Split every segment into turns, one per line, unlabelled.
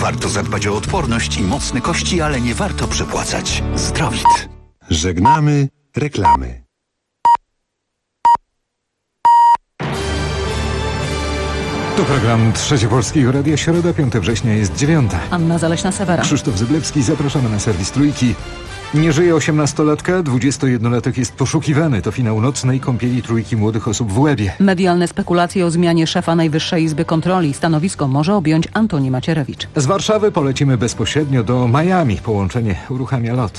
Warto zadbać o odporność i mocne kości, ale nie warto przepłacać. Zdrowit.
Żegnamy reklamy.
To program Trzecie Polskiego Radia, środa, 5 września, jest 9.
Anna Zaleśna-Sewera.
Krzysztof Zyblewski, zapraszamy na serwis Trójki. Nie żyje 18-latka, 21-latek jest poszukiwany. To finał nocnej kąpieli Trójki młodych osób w Łebie.
Medialne spekulacje o zmianie szefa Najwyższej Izby Kontroli. Stanowisko może objąć Antoni Macierewicz.
Z Warszawy polecimy bezpośrednio do Miami. Połączenie uruchamia lot.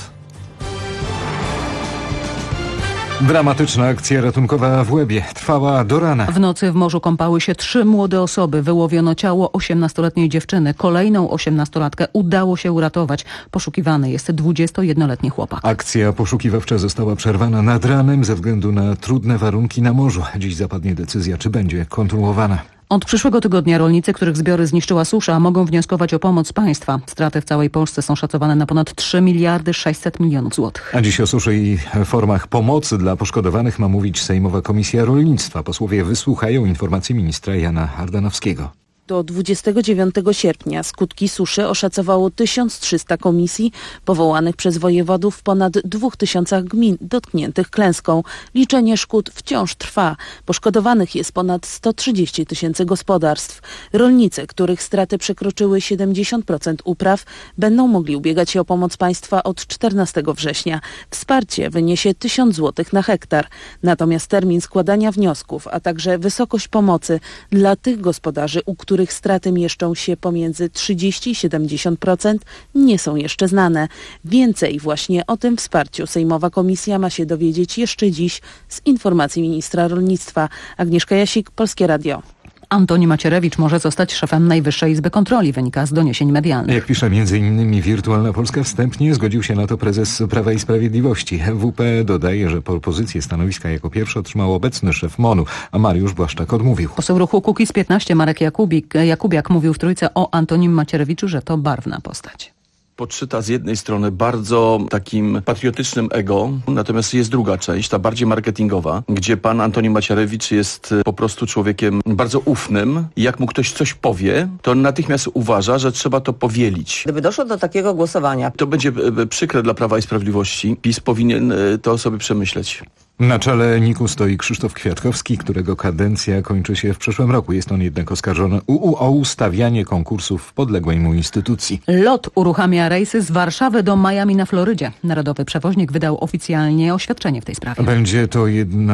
Dramatyczna akcja ratunkowa w Łebie trwała do rana.
W nocy w morzu kąpały się 3 młode osoby. Wyłowiono ciało 18-letniej dziewczyny. Kolejną 18-latkę udało się uratować. Poszukiwany jest 21-letni chłopak.
Akcja poszukiwawcza została przerwana nad ranem ze względu na trudne warunki na morzu. Dziś zapadnie decyzja, czy będzie kontynuowana.
Od przyszłego tygodnia rolnicy, których zbiory zniszczyła susza, mogą wnioskować o pomoc państwa. Straty w całej Polsce są szacowane na ponad 3 miliardy 600 milionów złotych.
A dziś o suszy i formach pomocy dla poszkodowanych ma mówić Sejmowa Komisja Rolnictwa. Posłowie wysłuchają informacji ministra Jana Ardanowskiego.
Do 29 sierpnia skutki suszy oszacowało 1300 komisji powołanych przez wojewodów w ponad 2000 gmin dotkniętych klęską. Liczenie szkód wciąż trwa. Poszkodowanych jest ponad 130 000 gospodarstw. Rolnicy, których straty przekroczyły 70% upraw, będą mogli ubiegać się o pomoc państwa od 14 września. Wsparcie wyniesie 1000 zł na hektar. Natomiast termin składania wniosków, a także wysokość pomocy dla tych gospodarzy, u których straty mieszczą się pomiędzy 30 i 70%, nie są jeszcze znane. Więcej właśnie o tym wsparciu Sejmowa Komisja ma się dowiedzieć jeszcze dziś z informacji ministra rolnictwa. Agnieszka Jasik, Polskie Radio.
Antoni Macierewicz może zostać szefem Najwyższej Izby Kontroli, wynika z doniesień medialnych.
Jak pisze m.in. Wirtualna Polska, wstępnie zgodził się na to prezes Prawa i Sprawiedliwości. WP dodaje, że propozycję stanowiska jako pierwszy otrzymał obecny szef MON-u, a Mariusz Błaszczak odmówił.
Poseł ruchu Kukiz15 Marek Jakubiak mówił w Trójce o Antonim Macierewiczu, że to barwna postać.
Podszyta z jednej strony bardzo takim patriotycznym ego, natomiast jest druga część, ta bardziej marketingowa, gdzie pan Antoni Macierewicz jest po prostu człowiekiem bardzo ufnym i jak mu ktoś coś powie, to natychmiast uważa, że trzeba to powielić.
Gdyby doszło do takiego głosowania,
to będzie przykre dla Prawa i Sprawiedliwości. PiS powinien to sobie przemyśleć.
Na czele NIK-u stoi Krzysztof Kwiatkowski, którego kadencja kończy się w przyszłym roku. Jest on jednak oskarżony o ustawianie konkursów w podległej mu instytucji.
LOT uruchamia rejsy z Warszawy do Miami na Florydzie. Narodowy przewoźnik wydał oficjalnie oświadczenie w tej sprawie.
Będzie to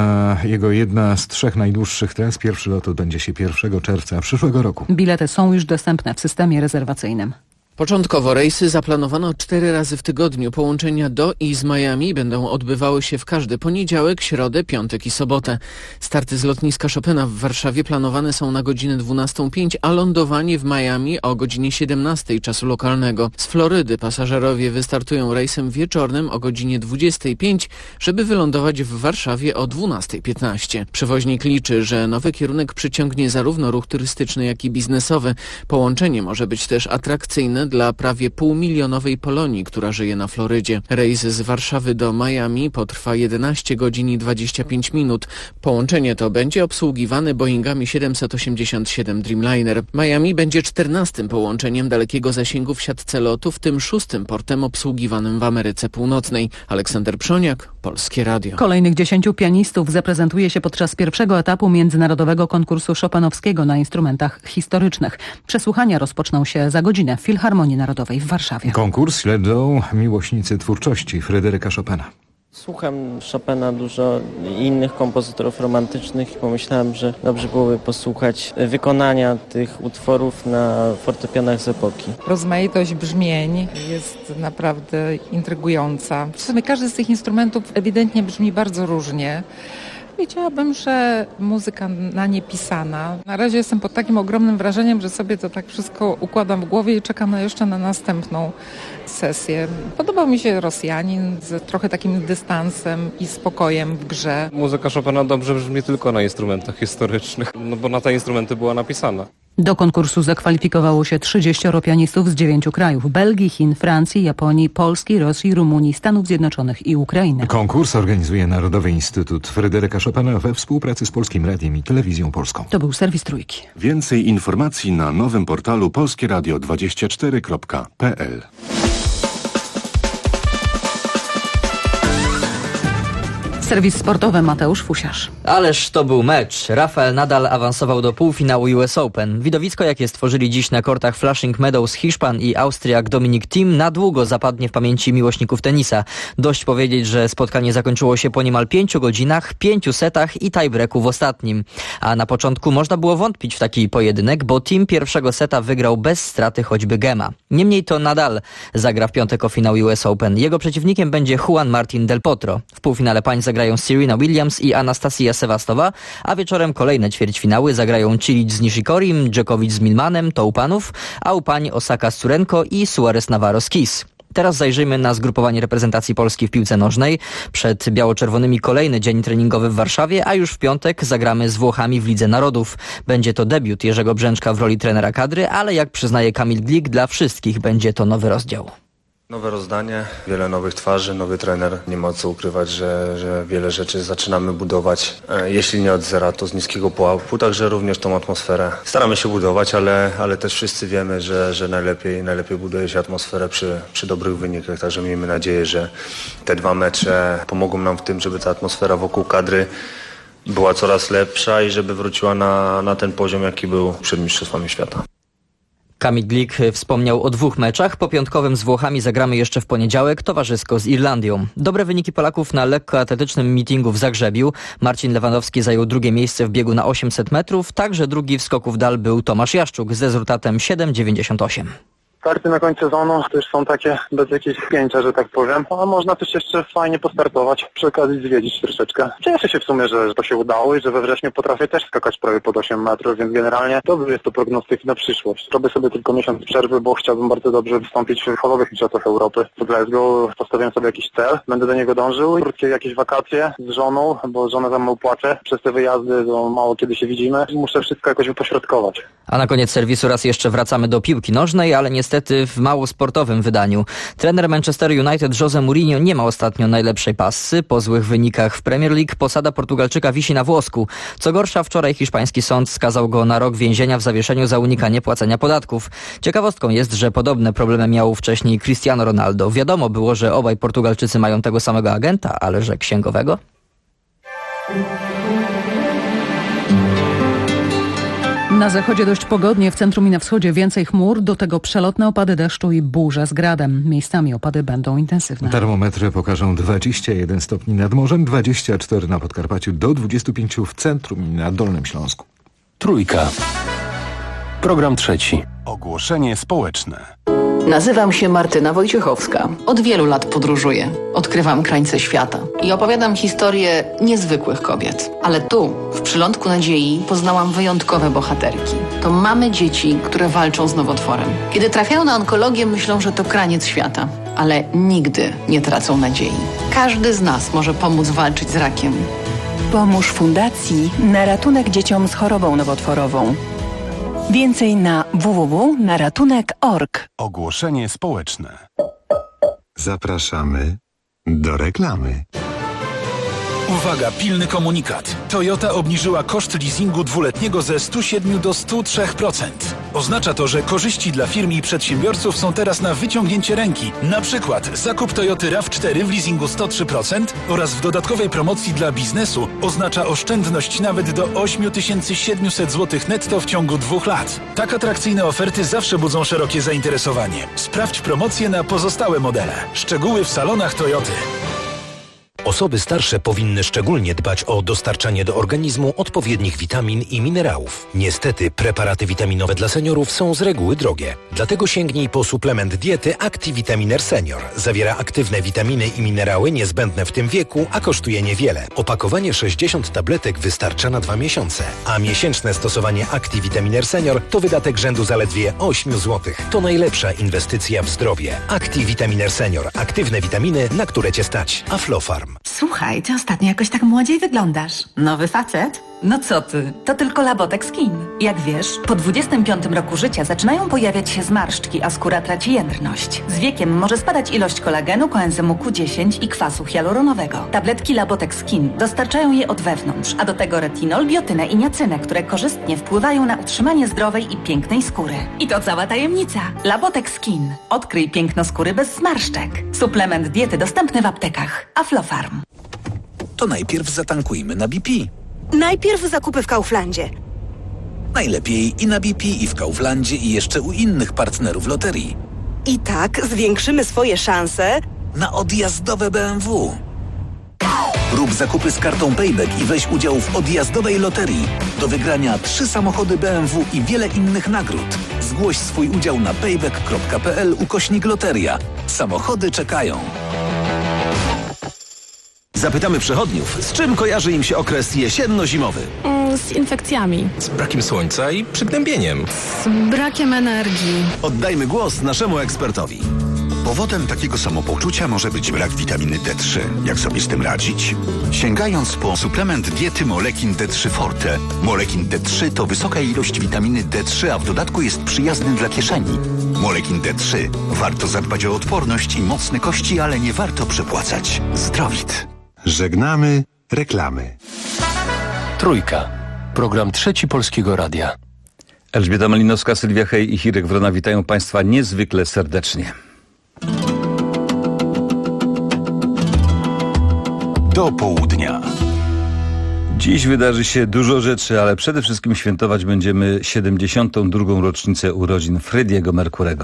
jedna z 3 najdłuższych tras. Pierwszy lot odbędzie się 1 czerwca przyszłego roku.
Bilety są już dostępne w systemie rezerwacyjnym.
Początkowo rejsy zaplanowano 4 razy w tygodniu. Połączenia do i z Miami będą odbywały się w każdy poniedziałek, środę, piątek i sobotę. Starty z lotniska Chopina w Warszawie planowane są na godzinę 12:05, a lądowanie w Miami o godzinie 17 czasu lokalnego. Z Florydy pasażerowie wystartują rejsem wieczornym o godzinie 20:05, żeby wylądować w Warszawie o 12:15. Przewoźnik liczy, że nowy kierunek przyciągnie zarówno ruch turystyczny, jak i biznesowy. Połączenie może być też atrakcyjne dla prawie półmilionowej Polonii, która żyje na Florydzie. Rejs z Warszawy do Miami potrwa 11 godzin i 25 minut. Połączenie to będzie obsługiwane Boeingami 787 Dreamliner. Miami będzie 14. połączeniem dalekiego zasięgu w siatce lotu, w tym 6. portem obsługiwanym w Ameryce Północnej. Aleksander Przoniak, Polskie Radio.
Kolejnych 10 pianistów zaprezentuje się podczas pierwszego etapu międzynarodowego konkursu chopinowskiego na instrumentach historycznych. Przesłuchania rozpoczną się za godzinę w Filharmonii Narodowej w Warszawie.
Konkurs śledzą miłośnicy twórczości Fryderyka Chopina.
Słucham Chopina, dużo innych kompozytorów romantycznych i pomyślałem, że dobrze byłoby posłuchać wykonania tych utworów na fortepianach z epoki.
Rozmaitość brzmień jest naprawdę intrygująca. W sumie każdy z tych instrumentów ewidentnie brzmi bardzo różnie. Powiedziałabym, że muzyka na nie pisana. Na razie jestem pod takim ogromnym wrażeniem, że sobie to tak wszystko układam w głowie i czekam jeszcze na następną sesję. Podobał mi się Rosjanin z trochę takim dystansem i spokojem w grze.
Muzyka Chopina dobrze brzmi tylko na instrumentach historycznych, no bo na te instrumenty była napisana.
Do konkursu zakwalifikowało się 30 pianistów z 9 krajów: Belgii, Chin, Francji, Japonii, Polski, Rosji, Rumunii, Stanów Zjednoczonych i Ukrainy.
Konkurs organizuje Narodowy Instytut Fryderyka Chopina we współpracy z Polskim Radiem i Telewizją Polską.
To był serwis Trójki.
Więcej informacji na nowym portalu polskieradio24.pl.
Serwis sportowy, Mateusz Fusiarz.
Ależ to był mecz. Rafael Nadal awansował do półfinału US Open. Widowisko, jakie stworzyli dziś na kortach Flushing Meadows Hiszpan i Austriak Dominic Thiem, na długo zapadnie w pamięci miłośników tenisa. Dość powiedzieć, że spotkanie zakończyło się po niemal 5 godzinach, 5 setach i tiebreaku w ostatnim. A na początku można było wątpić w taki pojedynek, bo Thiem pierwszego seta wygrał bez straty choćby gema. Niemniej to Nadal zagra w piątek o finał US Open. Jego przeciwnikiem będzie Juan Martín del Potro. W półfinale pań zagrają Serena Williams i Anastasia Sewastowa, a wieczorem kolejne ćwierćfinały zagrają Cilic z Nishikorim, Djokovic z Milmanem, to u panów, a u pań Osaka z Curenko i Suarez Navarro z Kiss. Teraz zajrzyjmy na zgrupowanie reprezentacji Polski w piłce nożnej. Przed biało-czerwonymi kolejny dzień treningowy w Warszawie, a już w piątek zagramy z Włochami w Lidze Narodów. Będzie to debiut Jerzego Brzęczka w roli trenera kadry, ale jak przyznaje Kamil Glik, dla wszystkich będzie to nowy rozdział.
Nowe rozdanie, wiele nowych twarzy, nowy trener. Nie ma co ukrywać, że wiele rzeczy zaczynamy budować, jeśli nie od zera, to z niskiego pułapu, także również tą atmosferę. Staramy się budować, ale też wszyscy wiemy, że najlepiej buduje się atmosferę przy dobrych wynikach, także miejmy nadzieję, że te 2 mecze pomogą nam w tym, żeby ta atmosfera wokół kadry była coraz lepsza i żeby wróciła na ten poziom, jaki był przed Mistrzostwami Świata.
Kamil Glik wspomniał o 2 meczach. Po piątkowym z Włochami zagramy jeszcze w poniedziałek towarzysko z Irlandią. Dobre wyniki Polaków na lekkoatletycznym meetingu w Zagrzebiu. Marcin Lewandowski zajął 2. miejsce w biegu na 800 metrów. Także drugi w skoku w dal był Tomasz Jaszczuk z rezultatem 7,98.
Starty na końcu sezonu też są takie bez jakiejś spięcia, że tak powiem. A można też jeszcze fajnie postartować, przy okazji zwiedzić troszeczkę. Cieszę się w sumie, że to się udało i że we wrześniu potrafię też skakać prawie pod 8 metrów, więc generalnie to jest to prognostyk na przyszłość. Robię sobie tylko miesiąc przerwy, bo chciałbym bardzo dobrze wystąpić w halowych mistrzostwach Europy. W Glasgow postawiłem sobie jakiś cel, będę do niego dążył. Krótkie jakieś wakacje z żoną, bo żona za mną płacze. Przez te wyjazdy to mało kiedy się widzimy. Muszę wszystko jakoś wypośrodkować.
A na koniec serwisu raz jeszcze wracamy do piłki nożnej, ale niestety w mało sportowym wydaniu. Trener Manchester United Jose Mourinho nie ma ostatnio najlepszej passy. Po złych wynikach w Premier League posada Portugalczyka wisi na włosku. Co gorsza, wczoraj hiszpański sąd skazał go na rok więzienia w zawieszeniu za unikanie płacenia podatków. Ciekawostką jest, że podobne problemy miał wcześniej Cristiano Ronaldo. Wiadomo było, że obaj Portugalczycy mają tego samego agenta, ale że księgowego?
Na zachodzie dość pogodnie, w centrum i na wschodzie więcej chmur, do tego przelotne opady deszczu i burze z gradem. Miejscami opady będą intensywne.
Termometry pokażą 21 stopni nad morzem, 24 na Podkarpaciu, do 25 w centrum i na Dolnym Śląsku.
Trójka. Program trzeci.
Ogłoszenie społeczne.
Nazywam się Martyna Wojciechowska. Od wielu lat podróżuję. Odkrywam krańce świata i opowiadam historie niezwykłych kobiet. Ale tu, w Przylądku Nadziei, poznałam wyjątkowe bohaterki. To mamy dzieci, które walczą z nowotworem. Kiedy trafiają na onkologię, myślą, że to kraniec świata. Ale nigdy nie tracą nadziei. Każdy z nas może pomóc walczyć z rakiem.
Pomóż Fundacji na ratunek dzieciom z chorobą nowotworową. Więcej na www.naratunek.org.
Ogłoszenie społeczne. Zapraszamy do reklamy.
Uwaga, pilny komunikat. Toyota obniżyła koszt leasingu dwuletniego ze 107 do 103%. Oznacza to, że korzyści dla firm i przedsiębiorców są teraz na wyciągnięcie ręki. Na przykład zakup Toyoty RAV4 w leasingu 103% oraz w dodatkowej promocji dla biznesu oznacza oszczędność nawet do 8700 zł netto w ciągu 2 lat. Tak atrakcyjne oferty zawsze budzą szerokie zainteresowanie. Sprawdź promocje na pozostałe modele. Szczegóły w salonach Toyoty.
Osoby starsze powinny szczególnie dbać o dostarczanie do organizmu odpowiednich witamin i minerałów. Niestety preparaty witaminowe dla seniorów są z reguły drogie. Dlatego sięgnij po suplement diety ActiVitaminer Senior. Zawiera aktywne witaminy i minerały niezbędne w tym wieku, a kosztuje niewiele. Opakowanie 60 tabletek wystarcza na 2 miesiące, a miesięczne stosowanie ActiVitaminer Senior to wydatek rzędu zaledwie 8 zł. To najlepsza inwestycja w zdrowie. ActiVitaminer Senior. Aktywne witaminy, na które Cię stać. Aflofarm.
Słuchaj, ty ostatnio jakoś tak młodziej wyglądasz. Nowy facet? No co ty, to tylko Labotex Skin. Jak wiesz, po 25 roku życia zaczynają pojawiać się zmarszczki, a skóra traci jędrność. Z wiekiem może spadać ilość kolagenu, koenzymu Q10 i kwasu hialuronowego. Tabletki Labotex Skin dostarczają je od wewnątrz, a do tego retinol, biotynę i niacynę, które korzystnie wpływają na utrzymanie zdrowej i pięknej skóry. I to cała tajemnica. Labotex Skin. Odkryj piękno skóry bez zmarszczek. Suplement diety dostępny w aptekach. Aflofarm.
To najpierw zatankujmy na BP.
Najpierw zakupy w Kauflandzie.
Najlepiej i na BP, i w Kauflandzie, i jeszcze u innych partnerów loterii.
I tak zwiększymy swoje szanse
na odjazdowe BMW. Rób zakupy z kartą Payback i weź udział w odjazdowej loterii. Do wygrania 3 samochody BMW i wiele innych nagród. Zgłoś swój udział na payback.pl/loteria. Samochody czekają.
Zapytamy przechodniów, z czym kojarzy im się okres jesienno-zimowy.
Z infekcjami.
Z brakiem słońca i przygnębieniem.
Z brakiem energii.
Oddajmy głos naszemu ekspertowi.
Powodem takiego samopoczucia może być brak witaminy D3. Jak sobie z tym radzić? Sięgając po suplement diety Molekin D3 Forte. Molekin D3 to wysoka ilość witaminy D3, a w dodatku jest przyjazny dla kieszeni. Molekin D3. Warto zadbać o odporność i mocne kości, ale nie warto przepłacać. Zdrowit.
Żegnamy reklamy.
Trójka. Program Trzeci Polskiego Radia.
Elżbieta Malinowska, Sylwia Hej i Hirek Wrona witają Państwa niezwykle serdecznie.
Do południa.
Dziś wydarzy się dużo rzeczy, ale przede wszystkim świętować będziemy 72. rocznicę urodzin Freddie'ego Mercurego.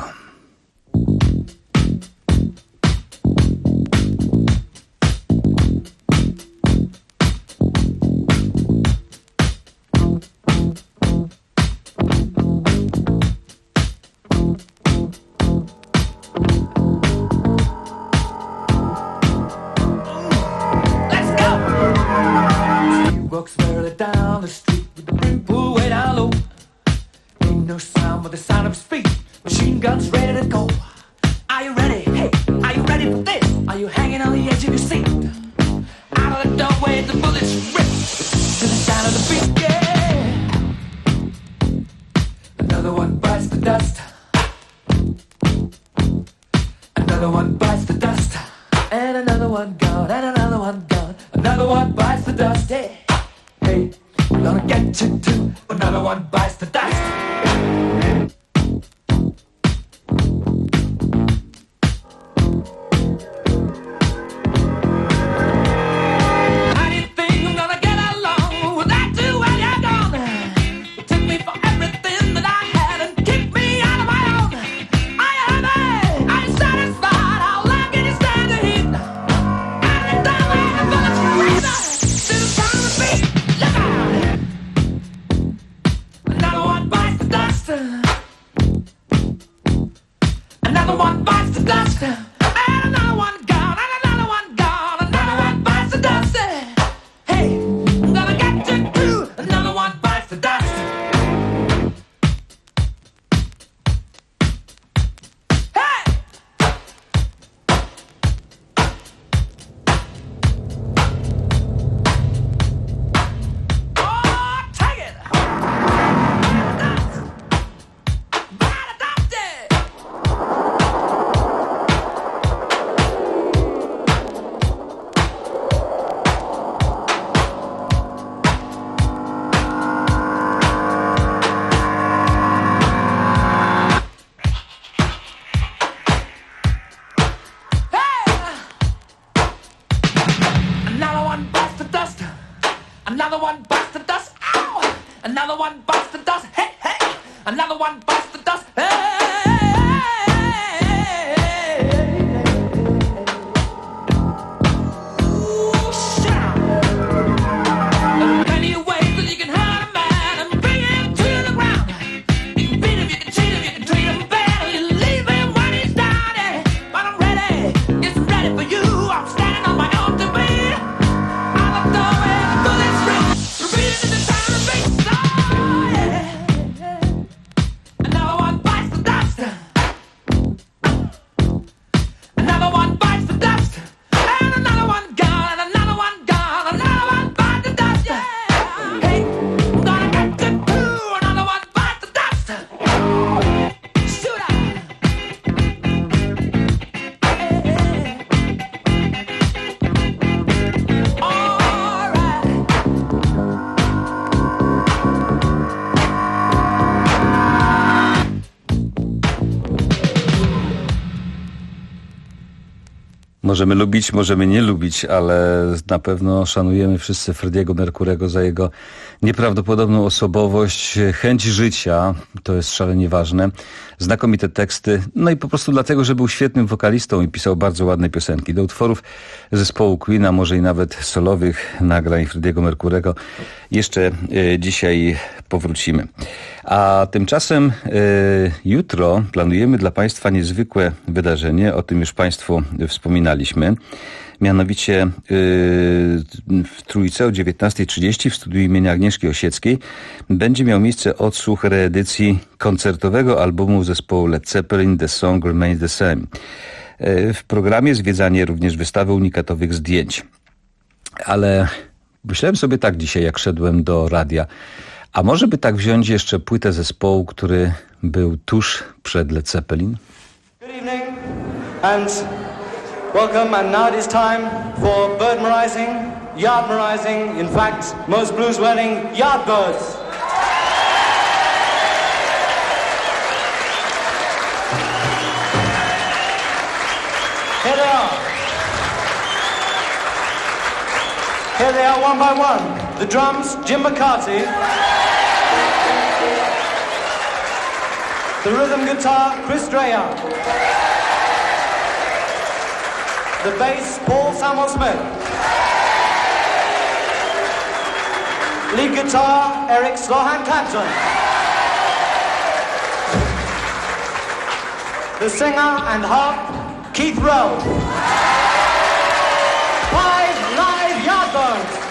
Możemy lubić, możemy nie lubić, ale na pewno szanujemy wszyscy Freddie'ego Mercurego za jego nieprawdopodobną osobowość, chęć życia, to jest szalenie ważne, znakomite teksty, no i po prostu dlatego, że był świetnym wokalistą i pisał bardzo ładne piosenki. Do utworów zespołu Queen, a może i nawet solowych nagrań Freddie'ego Mercurego jeszcze dzisiaj powrócimy. A tymczasem jutro planujemy dla Państwa niezwykłe wydarzenie, o tym już Państwu wspominaliśmy. Mianowicie w Trójce o 19:30 w studiu imienia Agnieszki Osieckiej będzie miał miejsce odsłuch reedycji koncertowego albumu zespołu Led Zeppelin The Song Remains the Same. W programie zwiedzanie również wystawy unikatowych zdjęć. Ale myślałem sobie tak dzisiaj, jak szedłem do radia, a może by tak wziąć jeszcze płytę zespołu, który był tuż przed Led Zeppelin?
Good evening and welcome, and now it is time for birdmerizing, yardmerizing, in fact, most blues wedding yardbirds. Here they are. Here they are one by one. The drums, Jim McCarthy. The rhythm guitar, Chris Dreyer. The bass, Paul Samuel Smith. Lead guitar, Eric Slohan Clapton. The singer and harp, Keith Rowe. 5 live Yardbirds.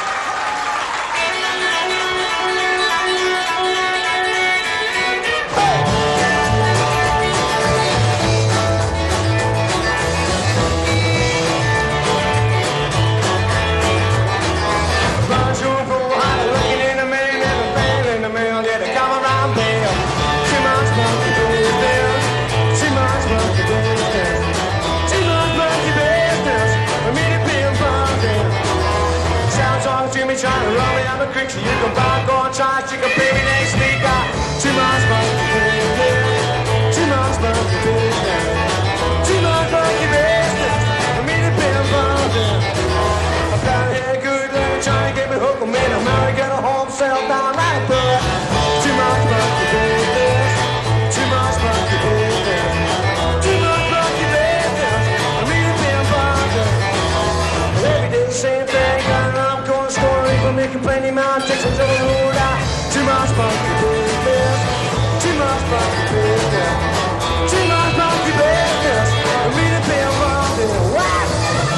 Trying to run me out the creek so you can buy, go and try to chicken baby next week. Got 2 miles monkey business, 2 miles monkey business, 2 miles monkey business. I mean it been bumping. I found a good lady trying to get me hooked. I made a marry, get a home, settle down right, but 2 miles monkey business, 2 miles monkey business, 2 miles monkey business. I mean it been bumping. Every day the same thing, got an arm going score. Making plenty man takes them to the road out. 2 miles monkey business, 2 miles monkey business, 2 miles monkey business. I mean it be a monkey. What?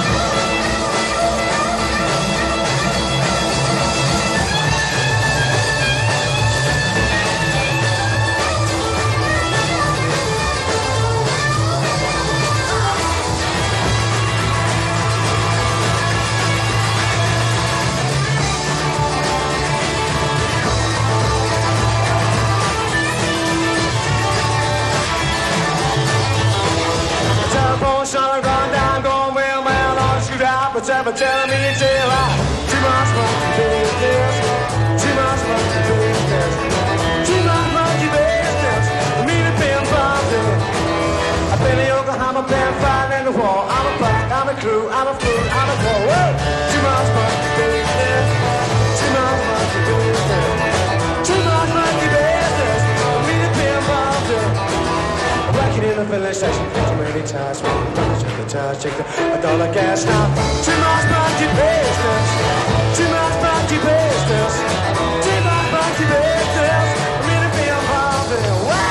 What's ever telling me it's all 2 miles monkey business, 2 miles monkey business, 2 miles monkey business. I mean it being bumping. I've been in Oklahoma, been fighting in the war. I'm a black, I'm a crew, I'm a fool, I'm a fool. 2 miles monkey business, 2 miles monkey business, 2 miles monkey business. I mean it being bumping. I'm working in the filling station, too many times. Check the $1 gas now. 2 miles monkey business, 2 miles monkey business, 2 miles monkey business. I mean it be a mountain. Wow.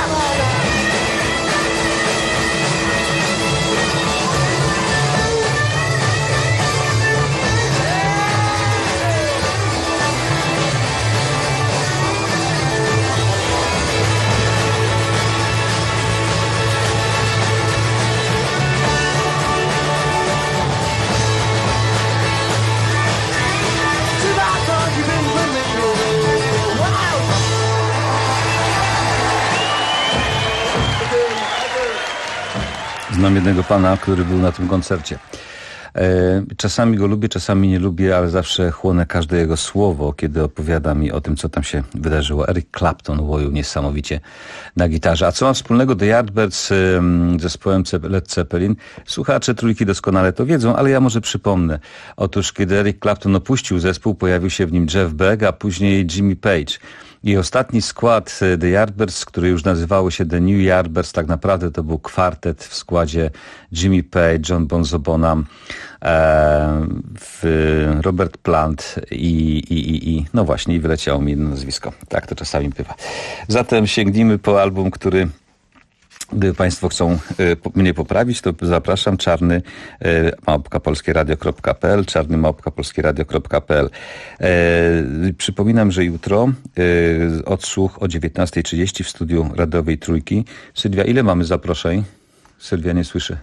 Znam jednego pana, który był na tym koncercie. Czasami go lubię, czasami nie lubię, ale zawsze chłonę każde jego słowo, kiedy opowiada mi o tym, co tam się wydarzyło. Eric Clapton łoił niesamowicie na gitarze. A co ma wspólnego The Yardbirds z zespołem Led Zeppelin? Słuchacze Trójki doskonale to wiedzą, ale ja może przypomnę. Otóż, kiedy Eric Clapton opuścił zespół, pojawił się w nim Jeff Beck, a później Jimmy Page. I ostatni skład The Yardbirds, który już nazywało się The New Yardbirds, tak naprawdę to był kwartet w składzie Jimmy Page, John Bonzobona, Robert Plant i no właśnie, i wyleciało mi jedno nazwisko. Tak to czasami bywa. Zatem sięgnijmy po album, który... Gdyby Państwo chcą mnie poprawić, to zapraszam czarny@polskieradio.pl, czarny@polskieradio.pl. Przypominam, że jutro odsłuch o 19:30 w studiu radiowej Trójki. Sylwia, ile mamy zaproszeń? Sylwia nie słyszy.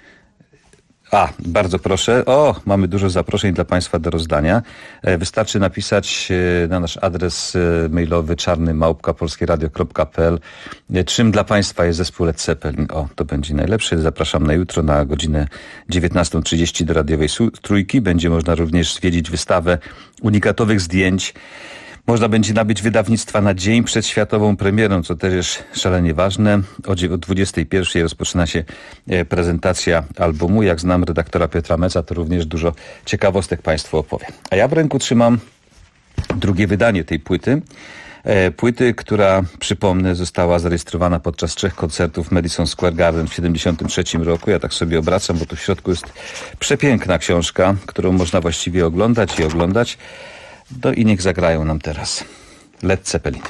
Bardzo proszę. Mamy dużo zaproszeń dla Państwa do rozdania. Wystarczy napisać na nasz adres mailowy czarny@polskieradio.pl, czym dla Państwa jest zespół Led Zeppelin. To będzie najlepsze. Zapraszam na jutro na godzinę 19:30 do radiowej Trójki. Będzie można również zwiedzić wystawę unikatowych zdjęć. Można będzie nabyć wydawnictwa na dzień przed światową premierą, co też jest szalenie ważne. O 21:00 rozpoczyna się prezentacja albumu. Jak znam redaktora Piotra Meca, to również dużo ciekawostek Państwu opowie. A ja w ręku trzymam drugie wydanie tej płyty. Płyty, która, przypomnę, została zarejestrowana podczas 3 koncertów w Madison Square Garden w 1973 roku. Ja tak sobie obracam, bo tu w środku jest przepiękna książka, którą można właściwie oglądać i oglądać. I niech zagrają nam teraz Led Zeppelin.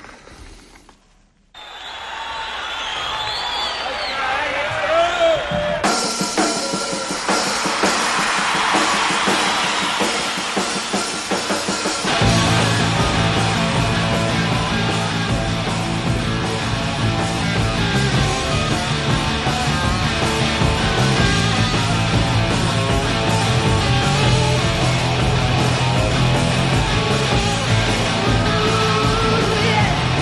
Yeah.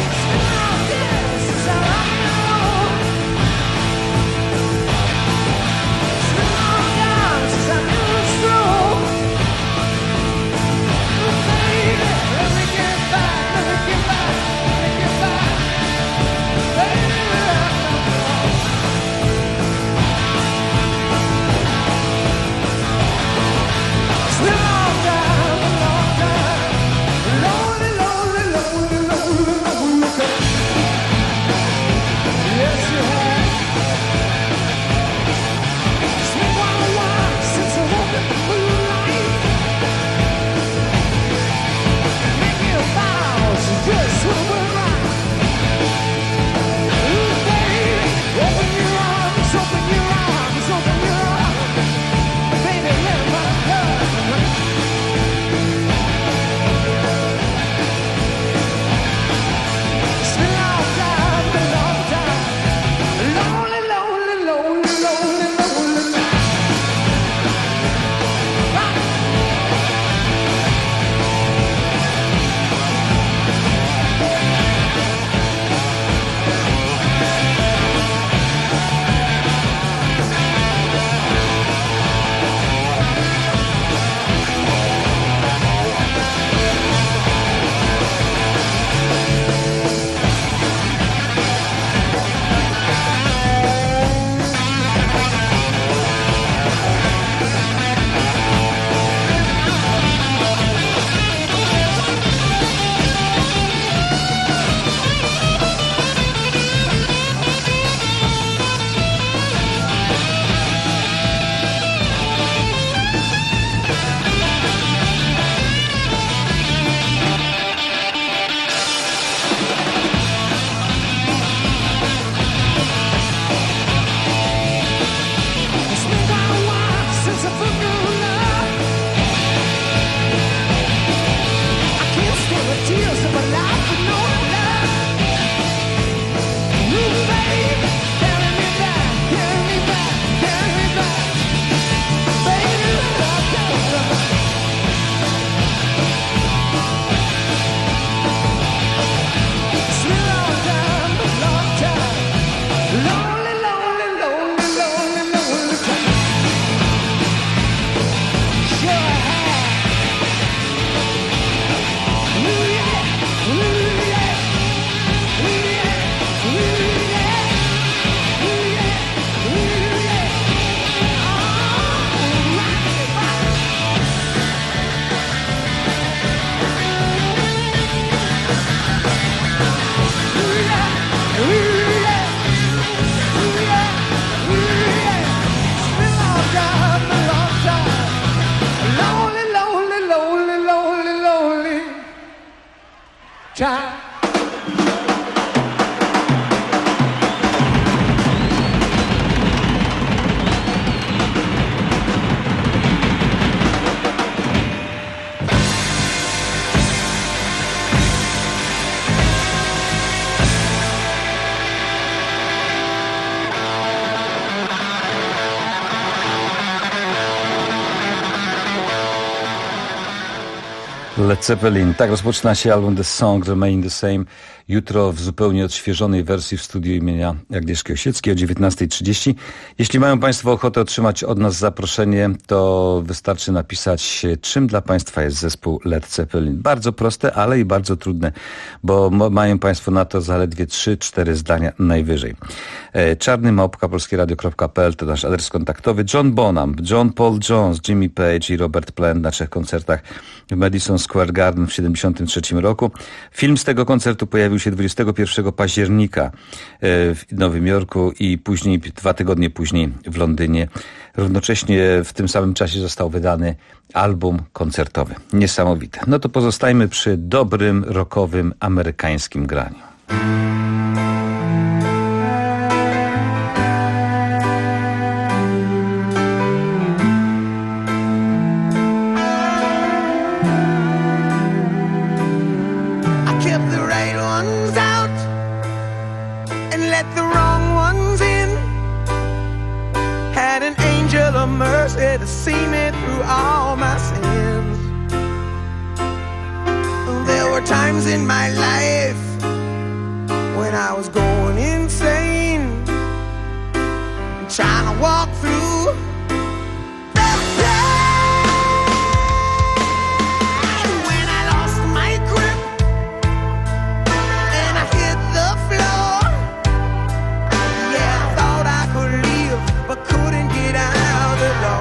time.
Led Zeppelin. Tak rozpoczyna się album The Song Remain the Same. Jutro w zupełnie odświeżonej wersji w studiu imienia Agnieszki Osieckiej o 19:30. Jeśli mają Państwo ochotę otrzymać od nas zaproszenie, to wystarczy napisać, czym dla Państwa jest zespół Led Zeppelin. Bardzo proste, ale i bardzo trudne, bo mają Państwo na to zaledwie 3-4 zdania najwyżej. czarny@polskieradio.pl to nasz adres kontaktowy. John Bonham, John Paul Jones, Jimmy Page i Robert Plant na 3 koncertach w Madison Square Garden w 1973 roku. Film z tego koncertu pojawił się 21 października w Nowym Jorku i później, 2 tygodnie później w Londynie. Równocześnie w tym samym czasie został wydany album koncertowy. Niesamowite. No to pozostajmy przy dobrym, rockowym, amerykańskim graniu.
To see me through all my sins. There were times in my life when I was going insane, trying to walk through the pain. When I lost my grip and I hit the floor, yeah, I thought I could leave, but couldn't get out the door.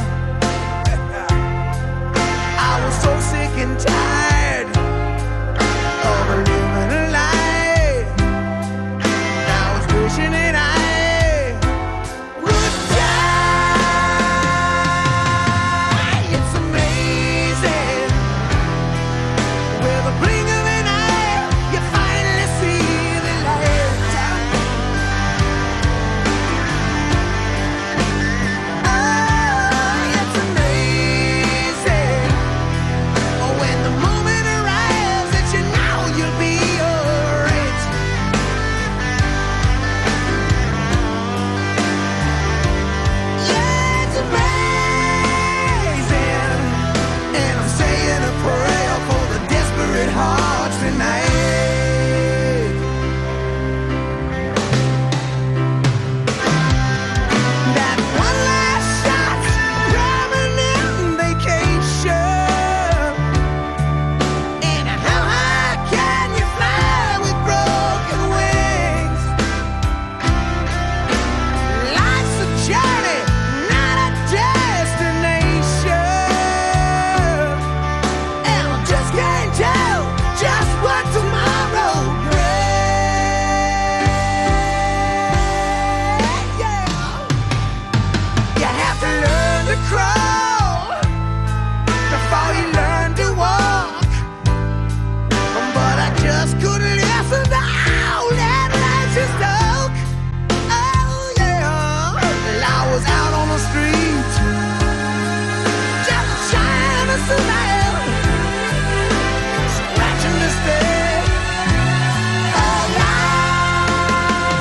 And tired of living a lie. I was wishing that I would die. It's amazing. With a blink of an eye, you finally see the light. Oh, it's amazing. When the moment arrives that you know you'll be alright. Yeah, it's amazing. And I'm saying a prayer for the desperate hearts tonight. That one last shot, permanent vacation.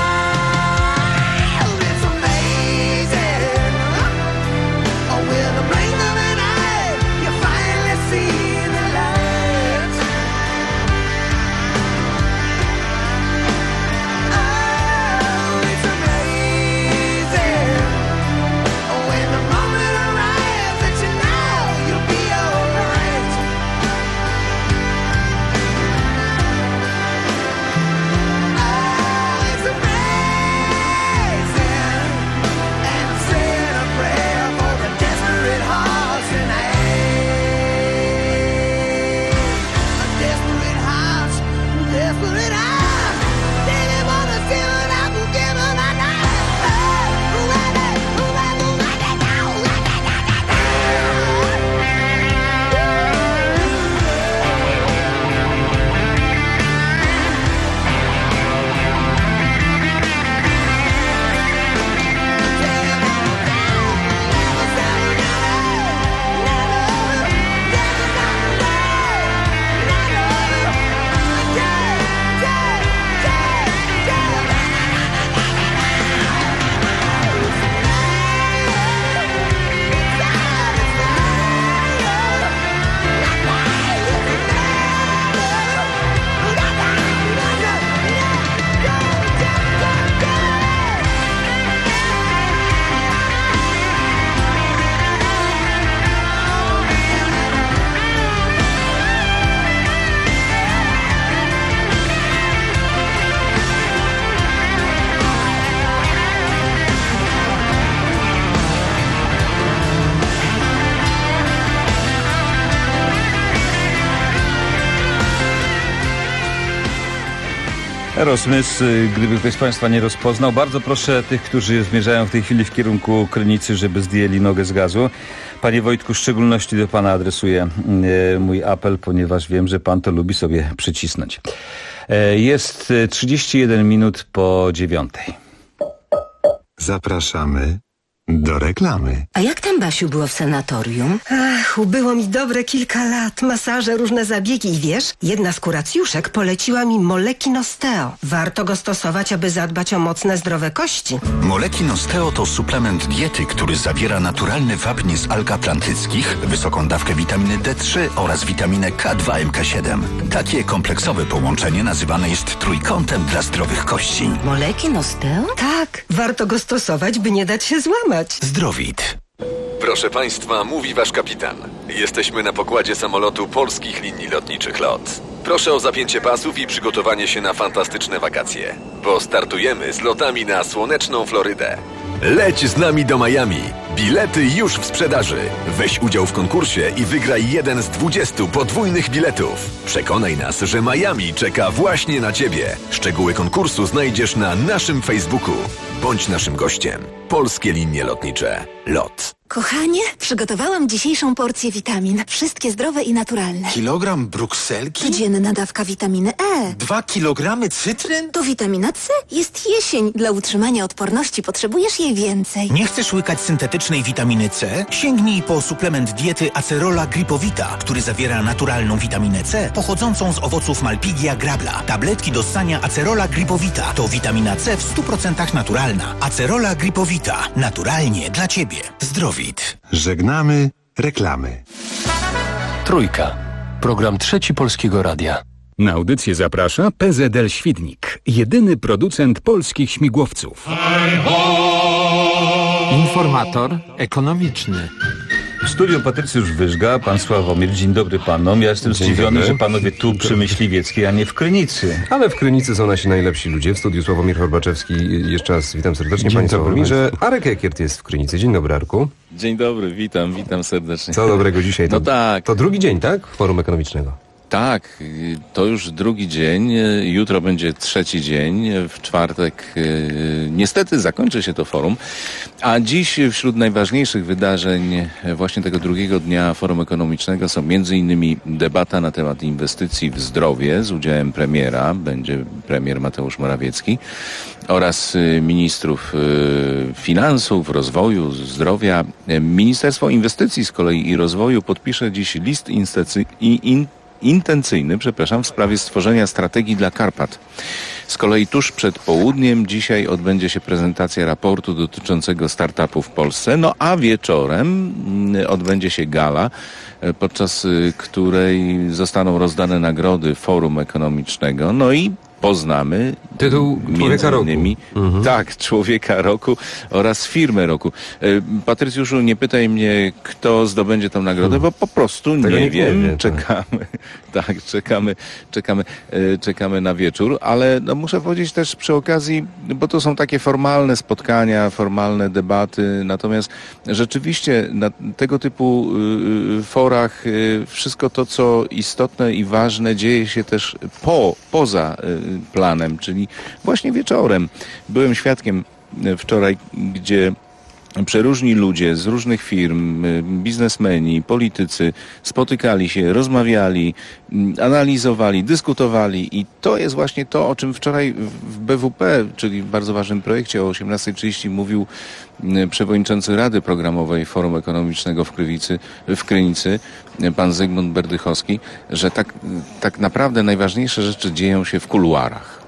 With a
Rozmysł, gdyby ktoś z Państwa nie rozpoznał. Bardzo proszę tych, którzy zmierzają w tej chwili w kierunku Krynicy, żeby zdjęli nogę z gazu. Panie Wojtku, w szczególności do Pana adresuję mój apel, ponieważ wiem, że Pan to lubi sobie przycisnąć. Jest 31 minut po 9.
Zapraszamy do reklamy.
A jak tam, Basiu, było w sanatorium?
Ach, ubyło mi dobre kilka lat. Masaże, różne zabiegi i wiesz, jedna z kuracjuszek poleciła mi Molekin Osteo. Warto go stosować, aby zadbać o mocne, zdrowe kości.
Molekin Osteo to suplement diety, który zawiera naturalny wapń z alg atlantyckich, wysoką dawkę witaminy D3 oraz witaminę K2 MK7. Takie kompleksowe połączenie nazywane jest trójkątem dla zdrowych kości.
Molekin Osteo?
Tak, warto go stosować, by nie dać się złamać.
Zdrowit.
Proszę Państwa, mówi Wasz kapitan. Jesteśmy na pokładzie samolotu Polskich Linii Lotniczych LOT. Proszę o zapięcie pasów i przygotowanie się na fantastyczne wakacje, bo startujemy z lotami na słoneczną Florydę. Leć z nami do Miami. Bilety już w sprzedaży. Weź udział w konkursie i wygraj jeden z 20 podwójnych biletów. Przekonaj nas, że Miami czeka właśnie na Ciebie. Szczegóły konkursu znajdziesz na naszym Facebooku. Bądź naszym gościem. Polskie Linie Lotnicze LOT.
Kochanie, przygotowałam dzisiejszą porcję witamin. Wszystkie zdrowe i naturalne.
Kilogram brukselki?
Codzienna dawka witaminy E.
2 kilogramy cytryn?
To witamina C. Jest jesień. Dla utrzymania odporności potrzebujesz jej więcej.
Nie chcesz łykać syntetycznej witaminy C? Sięgnij po suplement diety Acerola Gripowita, który zawiera naturalną witaminę C pochodzącą z owoców Malpighia grabla. Tabletki do ssania Acerola Gripowita to witamina C w 100% naturalna. Acerola Gripowita. Naturalnie dla Ciebie. Zdrowit.
Żegnamy reklamy.
Trójka. Program Trzeci Polskiego Radia.
Na audycję zaprasza PZL Świdnik, jedyny producent polskich śmigłowców.
Informator ekonomiczny.
W studiu Patrycjusz Wyżga, pan Sławomir. Dzień dobry panom. Ja jestem zdziwiony, że panowie tu przy Myśliwieckiej, a nie w Krynicy.
Ale w Krynicy są nasi najlepsi ludzie. W studiu Sławomir Horbaczewski. Jeszcze raz witam serdecznie, panie Sławomirze. Arek Ekiert jest w Krynicy. Dzień dobry, Arku.
Dzień dobry, witam serdecznie.
Co dobrego dzisiaj?
No tak.
To drugi dzień, tak? Forum Ekonomicznego.
Tak, to już drugi dzień, jutro będzie trzeci dzień, w czwartek niestety zakończy się to forum, a dziś wśród najważniejszych wydarzeń właśnie tego drugiego dnia Forum Ekonomicznego są m.in. debata na temat inwestycji w zdrowie z udziałem premiera, będzie premier Mateusz Morawiecki oraz ministrów finansów, rozwoju, zdrowia. Ministerstwo Inwestycji z kolei i Rozwoju podpisze dziś list intencyjny, w sprawie stworzenia strategii dla Karpat. Z kolei tuż przed południem dzisiaj odbędzie się prezentacja raportu dotyczącego startupów w Polsce, no a wieczorem odbędzie się gala, podczas której zostaną rozdane nagrody Forum Ekonomicznego, no i poznamy
tytuł Człowieka Roku.
Tak, Człowieka Roku oraz Firmę Roku. Patrycjuszu, nie pytaj mnie, kto zdobędzie tę nagrodę, bo po prostu nie wiem. Czekamy. Tak, czekamy na wieczór, ale no, muszę powiedzieć też przy okazji, bo to są takie formalne spotkania, formalne debaty, natomiast rzeczywiście na tego typu forach wszystko to, co istotne i ważne, dzieje się też poza planem, czyli właśnie wieczorem. Byłem świadkiem wczoraj, gdzie przeróżni ludzie z różnych firm, biznesmeni, politycy spotykali się, rozmawiali, analizowali, dyskutowali i to jest właśnie to, o czym wczoraj w BWP, czyli w bardzo ważnym projekcie o 18:30 mówił przewodniczący Rady Programowej Forum Ekonomicznego w Krynicy, pan Zygmunt Berdychowski, że tak naprawdę najważniejsze rzeczy dzieją się w kuluarach.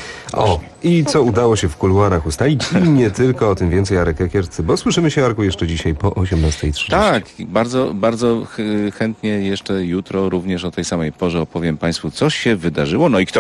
I co udało się w kuluarach ustalić i nie tylko, o tym więcej Arek Ekiert, bo słyszymy się, Arku, jeszcze dzisiaj po 18:30.
Tak, bardzo chętnie jeszcze jutro również o tej samej porze opowiem Państwu, co się wydarzyło, no i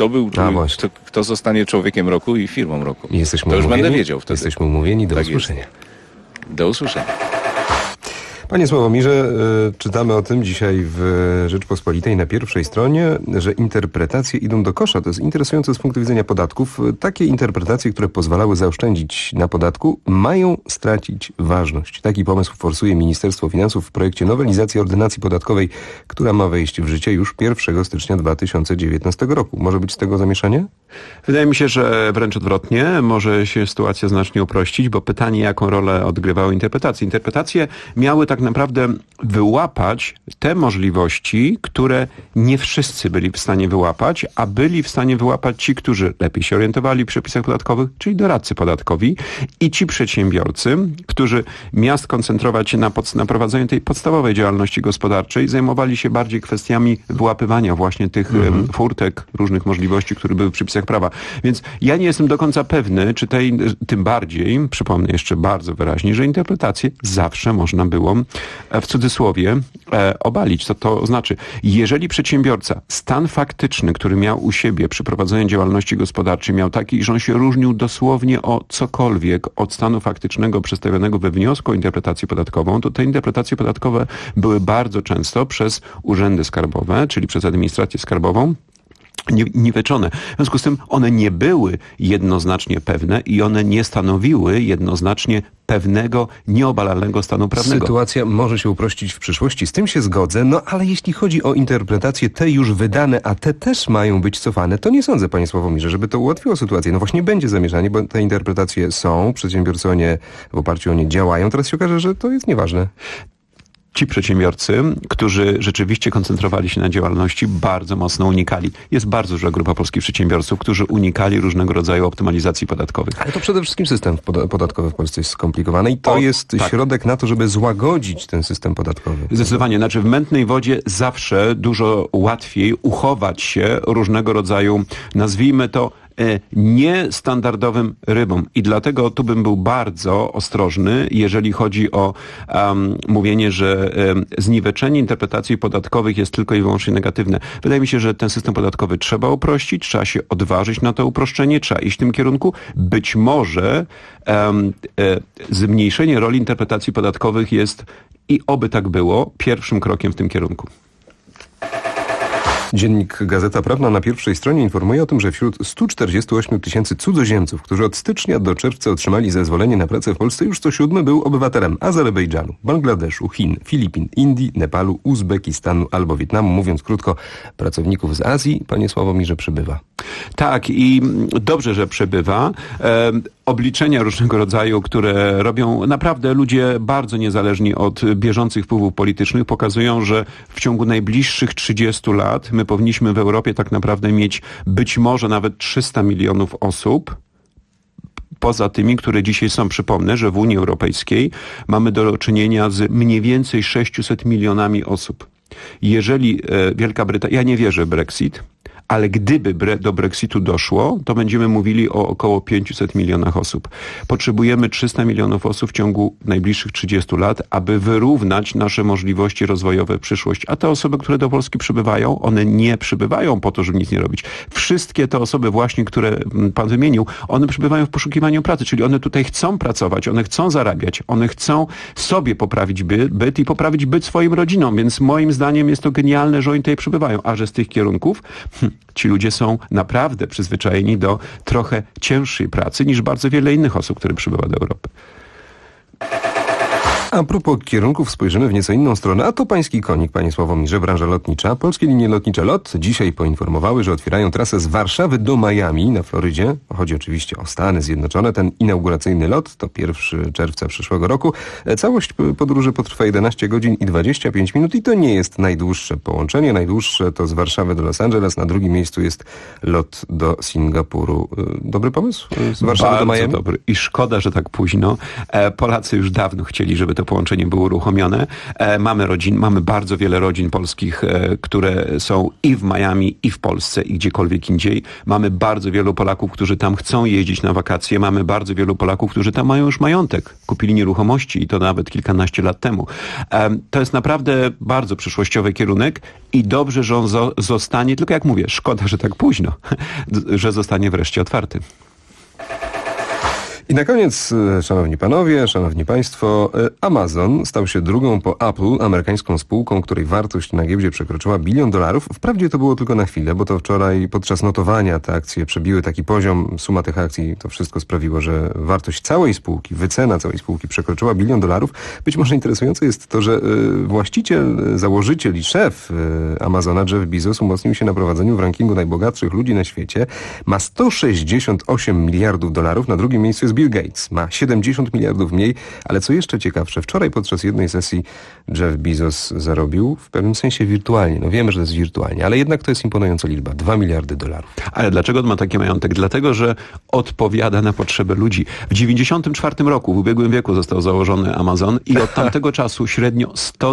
kto zostanie Człowiekiem Roku i Firmą Roku.
Jesteśmy
to już
umówieni,
będę wiedział wtedy.
Jesteśmy umówieni, do usłyszenia.
Do usłyszenia.
Panie Sławomirze, czytamy o tym dzisiaj w Rzeczpospolitej na pierwszej stronie, że interpretacje idą do kosza. To jest interesujące z punktu widzenia podatków. Takie interpretacje, które pozwalały zaoszczędzić na podatku, mają stracić ważność. Taki pomysł forsuje Ministerstwo Finansów w projekcie nowelizacji ordynacji podatkowej, która ma wejść w życie już 1 stycznia 2019 roku. Może być z tego zamieszanie?
Wydaje mi się, że wręcz odwrotnie. Może się sytuacja znacznie uprościć, bo pytanie, jaką rolę odgrywały interpretacje. Interpretacje miały tak naprawdę wyłapać te możliwości, które nie wszyscy byli w stanie wyłapać, a byli w stanie wyłapać ci, którzy lepiej się orientowali w przepisach podatkowych, czyli doradcy podatkowi i ci przedsiębiorcy, którzy miast koncentrować się na prowadzeniu tej podstawowej działalności gospodarczej, zajmowali się bardziej kwestiami wyłapywania właśnie tych furtek, różnych możliwości, które były w przepisach prawa. Więc ja nie jestem do końca pewny, czy tym bardziej, przypomnę jeszcze bardzo wyraźnie, że interpretację zawsze można było w cudzysłowie obalić. Co to znaczy? Jeżeli przedsiębiorca stan faktyczny, który miał u siebie przy prowadzeniu działalności gospodarczej, miał taki, że on się różnił dosłownie o cokolwiek od stanu faktycznego przedstawionego we wniosku o interpretację podatkową, to te interpretacje podatkowe były bardzo często przez urzędy skarbowe, czyli przez administrację skarbową, niweczone. W związku z tym one nie były jednoznacznie pewne i one nie stanowiły jednoznacznie pewnego, nieobalalnego stanu prawnego.
Sytuacja może się uprościć w przyszłości, z tym się zgodzę, no ale jeśli chodzi o interpretacje, te już wydane, a te też mają być cofane, to nie sądzę, panie Sławomirze, żeby to ułatwiło sytuację. No właśnie będzie zamierzanie, bo te interpretacje są, przedsiębiorcy w oparciu o nie działają, teraz się okaże, że to jest nieważne.
Ci przedsiębiorcy, którzy rzeczywiście koncentrowali się na działalności, bardzo mocno unikali. Jest bardzo duża grupa polskich przedsiębiorców, którzy unikali różnego rodzaju optymalizacji podatkowych.
Ale to przede wszystkim system podatkowy w Polsce jest skomplikowany i to jest środek na to, żeby złagodzić ten system podatkowy.
Zdecydowanie. Znaczy w mętnej wodzie zawsze dużo łatwiej uchować się różnego rodzaju, nazwijmy to, niestandardowym rybom. I dlatego tu bym był bardzo ostrożny, jeżeli chodzi o mówienie, że zniweczenie interpretacji podatkowych jest tylko i wyłącznie negatywne. Wydaje mi się, że ten system podatkowy trzeba uprościć, trzeba się odważyć na to uproszczenie, trzeba iść w tym kierunku. Być może zmniejszenie roli interpretacji podatkowych jest, i oby tak było, pierwszym krokiem w tym kierunku.
Dziennik Gazeta Prawna na pierwszej stronie informuje o tym, że wśród 148 000 cudzoziemców, którzy od stycznia do czerwca otrzymali zezwolenie na pracę w Polsce, już co 7 był obywatelem Azerbejdżanu, Bangladeszu, Chin, Filipin, Indii, Nepalu, Uzbekistanu albo Wietnamu. Mówiąc krótko, pracowników z Azji, panie Sławomirze, przybywa.
Tak, i dobrze, że przybywa. Obliczenia różnego rodzaju, które robią naprawdę ludzie bardzo niezależni od bieżących wpływów politycznych, pokazują, że w ciągu najbliższych 30 lat my powinniśmy w Europie tak naprawdę mieć być może nawet 300 milionów osób, poza tymi, które dzisiaj są. Przypomnę, że w Unii Europejskiej mamy do czynienia z mniej więcej 600 milionami osób. Jeżeli Wielka Brytania, ja nie wierzę w Brexit, ale gdyby do Brexitu doszło, to będziemy mówili o około 500 milionach osób. Potrzebujemy 300 milionów osób w ciągu najbliższych 30 lat, aby wyrównać nasze możliwości rozwojowe w przyszłość. A te osoby, które do Polski przybywają, one nie przybywają po to, żeby nic nie robić. Wszystkie te osoby właśnie, które pan wymienił, one przybywają w poszukiwaniu pracy, czyli one tutaj chcą pracować, one chcą zarabiać, one chcą sobie poprawić byt i poprawić byt swoim rodzinom, więc moim zdaniem jest to genialne, że oni tutaj przybywają. A że z tych kierunków ci ludzie są naprawdę przyzwyczajeni do trochę cięższej pracy niż bardzo wiele innych osób, które przybywa do Europy.
A propos kierunków, spojrzymy w nieco inną stronę, a to pański konik, panie Sławomirze, branża lotnicza. Polskie linie lotnicze LOT dzisiaj poinformowały, że otwierają trasę z Warszawy do Miami na Florydzie. Chodzi oczywiście o Stany Zjednoczone. Ten inauguracyjny lot to 1 czerwca przyszłego roku. Całość podróży potrwa 11 godzin i 25 minut i to nie jest najdłuższe połączenie. Najdłuższe to z Warszawy do Los Angeles. Na drugim miejscu jest lot do Singapuru. Dobry pomysł? Z Warszawy
bardzo
do Miami?
Dobry. I szkoda, że tak późno. Polacy już dawno chcieli, żeby to połączenie było uruchomione. Mamy bardzo wiele rodzin polskich, które są i w Miami, i w Polsce, i gdziekolwiek indziej. Mamy bardzo wielu Polaków, którzy tam chcą jeździć na wakacje. Mamy bardzo wielu Polaków, którzy tam mają już majątek. Kupili nieruchomości i to nawet kilkanaście lat temu. To jest naprawdę bardzo przyszłościowy kierunek i dobrze, że on zostanie, tylko jak mówię, szkoda, że tak późno, że zostanie wreszcie otwarty.
I na koniec, szanowni panowie, szanowni państwo, Amazon stał się drugą po Apple amerykańską spółką, której wartość na giełdzie przekroczyła $1 bilion. Wprawdzie to było tylko na chwilę, bo to wczoraj podczas notowania te akcje przebiły taki poziom, suma tych akcji, to wszystko sprawiło, że wartość całej spółki, wycena całej spółki przekroczyła $1 bilion. Być może interesujące jest to, że właściciel, założyciel i szef Amazona, Jeff Bezos, umocnił się na prowadzeniu w rankingu najbogatszych ludzi na świecie. Ma $168 miliardów. Na drugim miejscu jest Bill Gates. Ma 70 miliardów mniej, ale co jeszcze ciekawsze, wczoraj podczas jednej sesji Jeff Bezos zarobił w pewnym sensie wirtualnie. No wiemy, że to jest wirtualnie, ale jednak to jest imponująca liczba. $2 miliardy.
Ale dlaczego on ma taki majątek? Dlatego, że odpowiada na potrzeby ludzi. W 1994 roku, w ubiegłym wieku został założony Amazon i od tamtego czasu średnio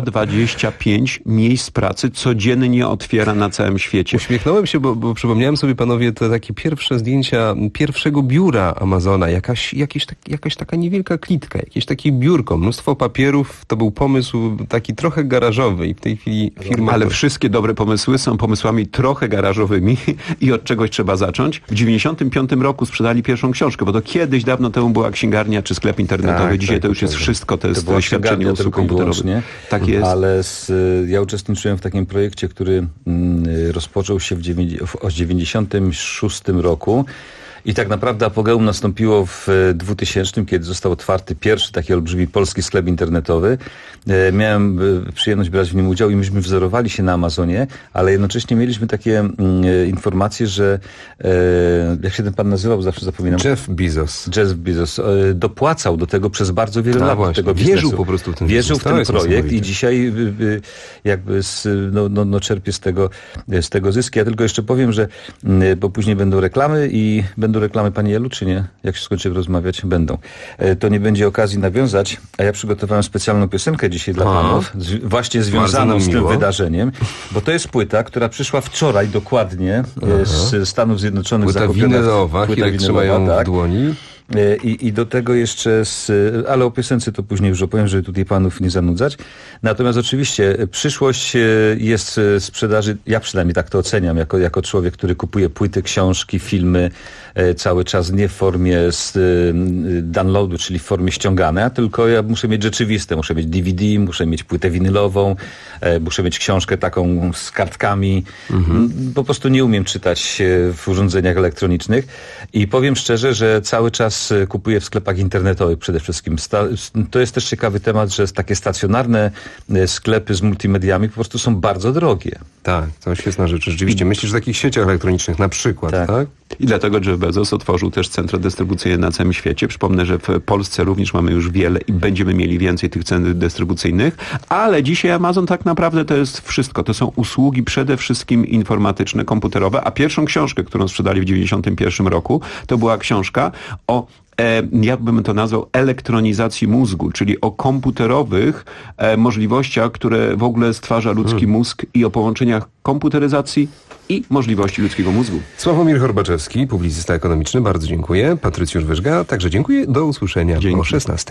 125 miejsc pracy codziennie otwiera na całym świecie.
Uśmiechnąłem się, bo przypomniałem sobie, panowie, te takie pierwsze zdjęcia pierwszego biura Amazona. Jakaś taka niewielka klitka, jakieś takie biurko, mnóstwo papierów. To był pomysł taki trochę garażowy i w tej chwili firma...
Ale wszystkie dobre pomysły są pomysłami trochę garażowymi i od czegoś trzeba zacząć. W 1995 roku sprzedali pierwszą książkę, bo to kiedyś dawno temu była księgarnia czy sklep internetowy. Dzisiaj to już jest wszystko, to jest świadczenie usług komputerowych.
Tak jest. Ale ja uczestniczyłem w takim projekcie, który rozpoczął się w 1996 roku. I tak naprawdę apogeum nastąpiło w 2000, kiedy został otwarty pierwszy taki olbrzymi polski sklep internetowy. Miałem przyjemność brać w nim udział i myśmy wzorowali się na Amazonie, ale jednocześnie mieliśmy takie informacje, że jak się ten pan nazywał, zawsze zapominam.
Jeff Bezos.
Dopłacał do tego przez bardzo wiele lat.
Właśnie.
Tego
wierzył po prostu w ten
Wierzył w ten projekt i dzisiaj jakby czerpie z tego zyski. Ja tylko jeszcze powiem, że bo później będą reklamy i będą reklamy, pani Jelu, czy nie? Jak się skończymy rozmawiać? Będą. To nie będzie okazji nawiązać, a ja przygotowałem specjalną piosenkę dzisiaj dla panów, właśnie związaną z tym wydarzeniem, bo to jest płyta, która przyszła wczoraj dokładnie z Stanów Zjednoczonych.
Płyta winylowa, Hirek trzyma ją w dłoni.
I do tego jeszcze, ale o piosence to później już opowiem, żeby tutaj panów nie zanudzać. Natomiast oczywiście przyszłość jest sprzedaży, ja przynajmniej tak to oceniam, jako człowiek, który kupuje płyty, książki, filmy cały czas nie w formie downloadu, czyli w formie ściągane, tylko ja muszę mieć rzeczywiste, muszę mieć DVD, muszę mieć płytę winylową, muszę mieć książkę taką z kartkami. Po prostu nie umiem czytać w urządzeniach elektronicznych i powiem szczerze, że cały czas kupuję w sklepach internetowych przede wszystkim. To jest też ciekawy temat, że takie stacjonarne sklepy z multimediami po prostu są bardzo drogie.
Tak, to świetna rzecz. Rzeczywiście myślisz o takich sieciach elektronicznych na przykład, tak?
I dlatego Jeff Bezos otworzył też centra dystrybucyjne na całym świecie. Przypomnę, że w Polsce również mamy już wiele i będziemy mieli więcej tych centr dystrybucyjnych, ale dzisiaj Amazon tak naprawdę to jest wszystko. To są usługi przede wszystkim informatyczne, komputerowe, a pierwszą książkę, którą sprzedali w 1991 roku, to była książka o jakbym to nazwał, elektronizacji mózgu, czyli o komputerowych możliwościach, które w ogóle stwarza ludzki mózg i o połączeniach komputeryzacji i możliwości ludzkiego mózgu.
Sławomir Horbaczewski, publicysta ekonomiczny, bardzo dziękuję. Patrycjusz Wyżga, także dziękuję. Do usłyszenia o 16:00.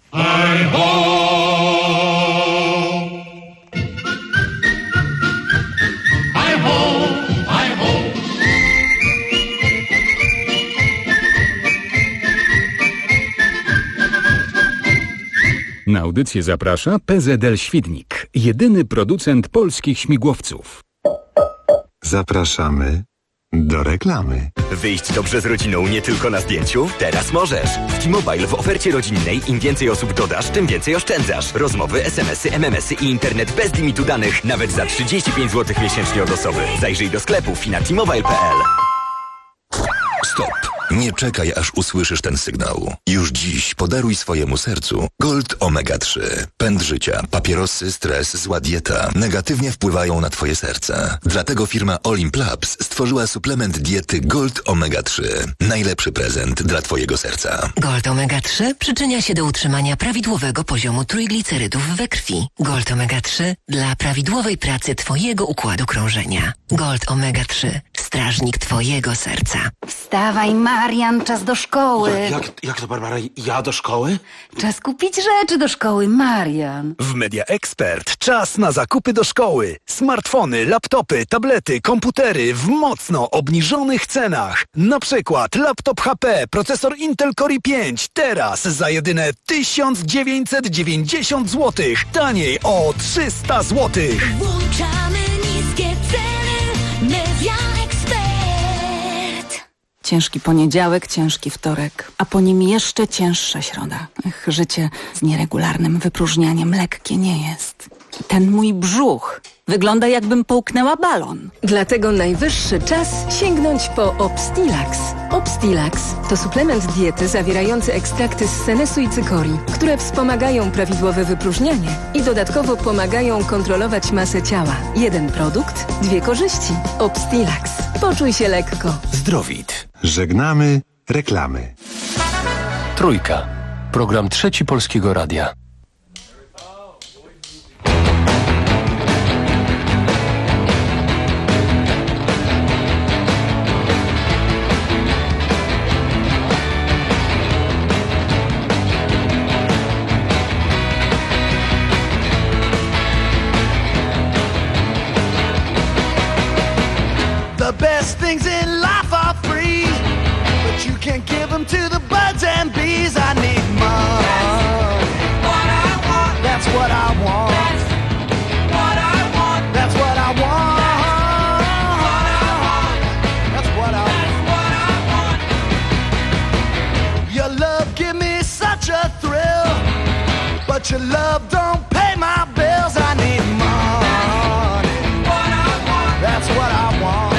Na audycję zaprasza PZL Świdnik, jedyny producent polskich śmigłowców.
Zapraszamy do reklamy.
Wyjść dobrze z rodziną nie tylko na zdjęciu? Teraz możesz! W T-Mobile w ofercie rodzinnej im więcej osób dodasz, tym więcej oszczędzasz. Rozmowy, SMS-y, MMS-y i internet bez limitu danych, nawet za 35 zł miesięcznie od osoby. Zajrzyj do sklepów i na t-mobile.pl.
Stop! Nie czekaj, aż usłyszysz ten sygnał. Już dziś podaruj swojemu sercu Gold Omega 3. Pęd życia, papierosy, stres, zła dieta negatywnie wpływają na twoje serce. Dlatego firma Olimp Labs stworzyła suplement diety Gold Omega 3. Najlepszy prezent dla twojego serca.
Gold Omega 3 przyczynia się do utrzymania prawidłowego poziomu trójglicerydów we krwi. Gold Omega 3 dla prawidłowej pracy twojego układu krążenia. Gold Omega 3. Strażnik twojego serca.
Wstawaj, Marian, czas do szkoły.
Jak to, Barbara? Ja do szkoły?
Czas kupić rzeczy do szkoły, Marian.
W Media Expert czas na zakupy do szkoły. Smartfony, laptopy, tablety, komputery w mocno obniżonych cenach. Na przykład laptop HP, procesor Intel Core i5 teraz za jedyne 1990 zł. Taniej o 300 zł.
Włączamy niskie ceny. Media Expert.
Ciężki poniedziałek, ciężki wtorek, a po nim jeszcze cięższa środa. Życie z nieregularnym wypróżnianiem lekkie nie jest. Ten mój brzuch wygląda, jakbym połknęła balon.
Dlatego najwyższy czas sięgnąć po Obstilax. Obstilax to suplement diety zawierający ekstrakty z senesu i cykorii, które wspomagają prawidłowe wypróżnianie i dodatkowo pomagają kontrolować masę ciała. Jeden produkt, dwie korzyści. Obstilax. Poczuj się lekko.
Zdrowit. Żegnamy reklamy.
Trójka. Program Trzeci Polskiego Radia.
The best things in life are free, but you can't give them to the birds and bees. I need money. That's what I want. That's what I want. That's what I want. Your love give me such a thrill, but your love don't pay my bills. I need money. That's what I want.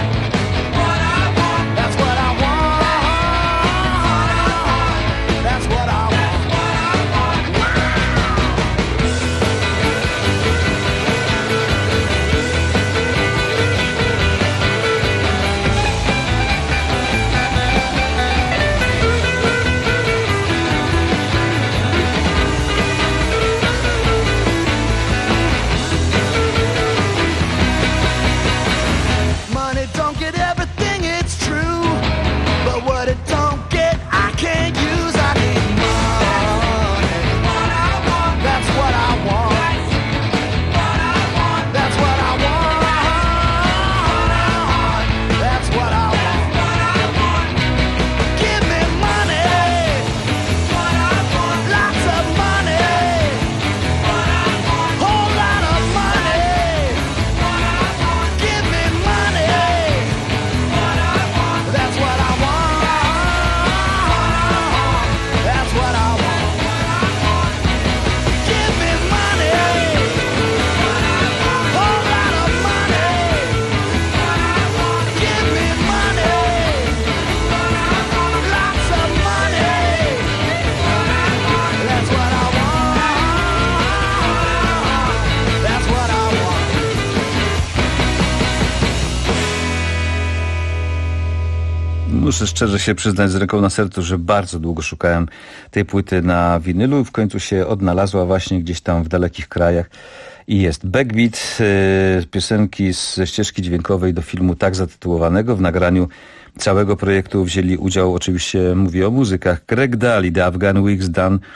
Muszę szczerze się przyznać z ręką na sercu, że bardzo długo szukałem tej płyty na winylu i w końcu się odnalazła właśnie gdzieś tam w dalekich krajach i jest. Backbeat, piosenki ze ścieżki dźwiękowej do filmu tak zatytułowanego. W nagraniu całego projektu wzięli udział, oczywiście mówię o muzykach, Greg Daly, The Afghan Wigs,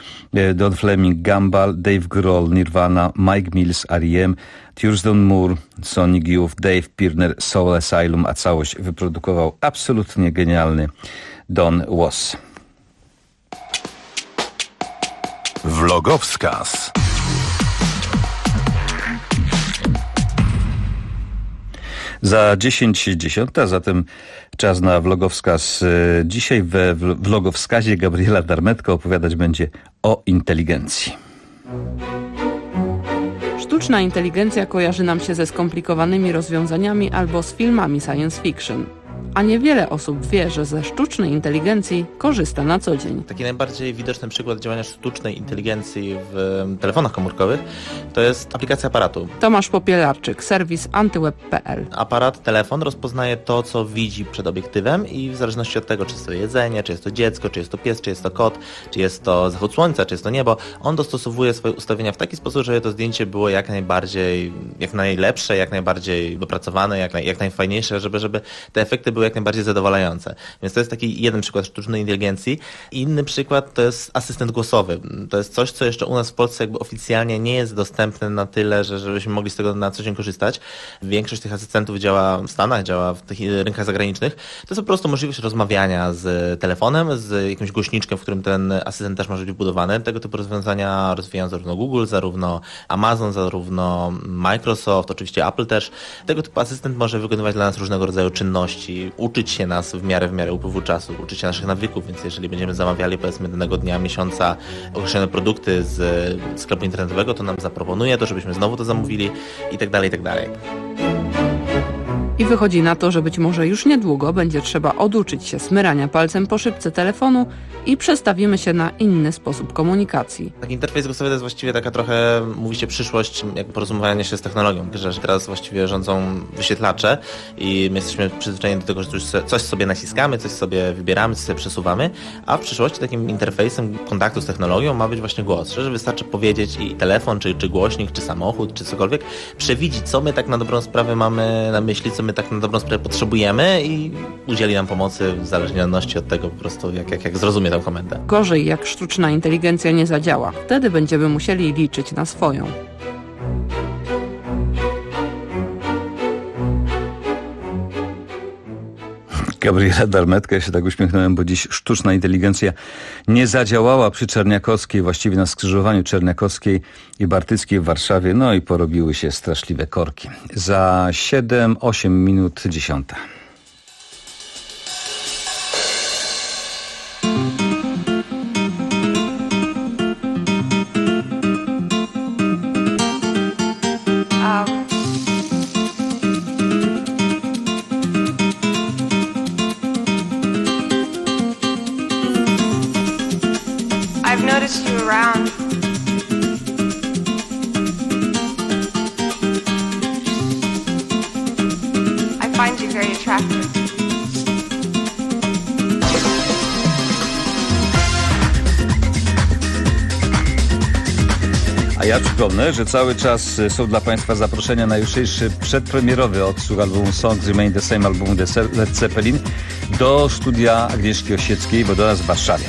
Don Fleming, Gumball, Dave Grohl, Nirvana, Mike Mills, R.E.M., Thurston Moore, Sonic Youth, Dave Pirner, Soul Asylum, a całość wyprodukował absolutnie genialny Don Was.
Vlogowskaz.
Za 10:10, a zatem czas na vlogowskaz. Dzisiaj we vlogowskazie Gabriela Darmetka opowiadać będzie o inteligencji.
Sztuczna inteligencja kojarzy nam się ze skomplikowanymi rozwiązaniami albo z filmami science fiction. A niewiele osób wie, że ze sztucznej inteligencji korzysta na co dzień.
Taki najbardziej widoczny przykład działania sztucznej inteligencji w telefonach komórkowych to jest aplikacja aparatu.
Tomasz Popielarczyk, serwis antyweb.pl.
Aparat, telefon rozpoznaje to, co widzi przed obiektywem i w zależności od tego, czy jest to jedzenie, czy jest to dziecko, czy jest to pies, czy jest to kot, czy jest to zachód słońca, czy jest to niebo, on dostosowuje swoje ustawienia w taki sposób, żeby to zdjęcie było jak najbardziej, jak najlepsze, jak najbardziej dopracowane, jak najfajniejsze, żeby te efekty były były jak najbardziej zadowalające. Więc to jest taki jeden przykład sztucznej inteligencji. Inny przykład to jest asystent głosowy. To jest coś, co jeszcze u nas w Polsce jakby oficjalnie nie jest dostępne na tyle, żebyśmy mogli z tego na co dzień korzystać. Większość tych asystentów działa w Stanach, działa w tych rynkach zagranicznych. To jest po prostu możliwość rozmawiania z telefonem, z jakimś głośniczkiem, w którym ten asystent też może być wbudowany. Tego typu rozwiązania rozwijają zarówno Google, zarówno Amazon, zarówno Microsoft, oczywiście Apple też. Tego typu asystent może wykonywać dla nas różnego rodzaju czynności, uczyć się nas w miarę upływu czasu, uczyć się naszych nawyków, więc jeżeli będziemy zamawiali powiedzmy danego dnia, miesiąca określone produkty z sklepu internetowego, to nam zaproponuje to, żebyśmy znowu to zamówili i tak dalej, i tak dalej.
I wychodzi na to, że być może już niedługo będzie trzeba oduczyć się smyrania palcem po szybce telefonu i przestawimy się na inny sposób komunikacji.
Taki interfejs głosowy to jest właściwie taka trochę, mówi się, przyszłość jakby porozumiewania się z technologią, że teraz właściwie rządzą wyświetlacze i my jesteśmy przyzwyczajeni do tego, że coś sobie naciskamy, coś sobie wybieramy, coś sobie przesuwamy, a w przyszłości takim interfejsem kontaktu z technologią ma być właśnie głos, że wystarczy powiedzieć i telefon, czy głośnik, czy samochód, czy cokolwiek, przewidzieć, co my tak na dobrą sprawę mamy na myśli, co my tak na dobrą sprawę potrzebujemy i udzieli nam pomocy w zależności od tego po prostu, jak zrozumie tę komendę.
Gorzej, jak sztuczna inteligencja nie zadziała. Wtedy będziemy musieli liczyć na swoją.
Gabriela Darmetka, ja się tak uśmiechnąłem, bo dziś sztuczna inteligencja nie zadziałała przy Czerniakowskiej, właściwie na skrzyżowaniu Czerniakowskiej i Bartyckiej w Warszawie, no i porobiły się straszliwe korki. Za 7-8 minut 10.
I've noticed you around. I find you very attractive.
A ja przypomnę, że cały czas są dla Państwa zaproszenia na jutrzejszy przedpremierowy odsłuch albumu Songs Remain the Same albumu Led Zeppelin do studia Agnieszki Osieckiej, bo do nas w Warszawie.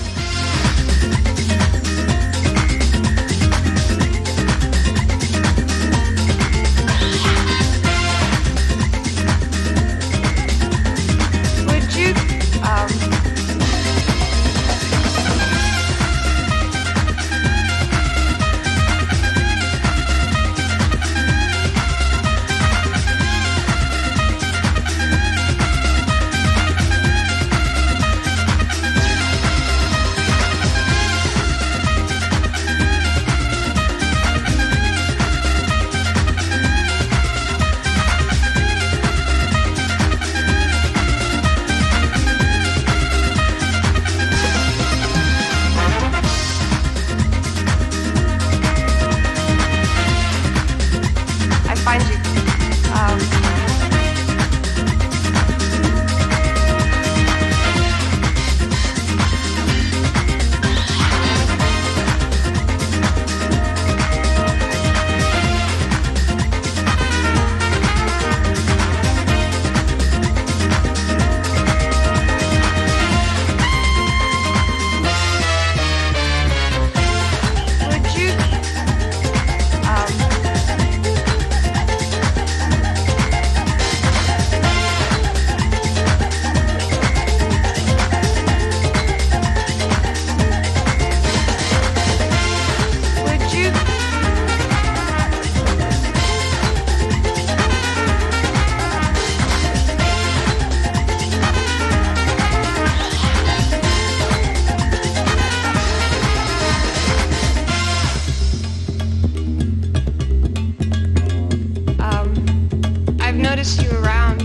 noticed you around.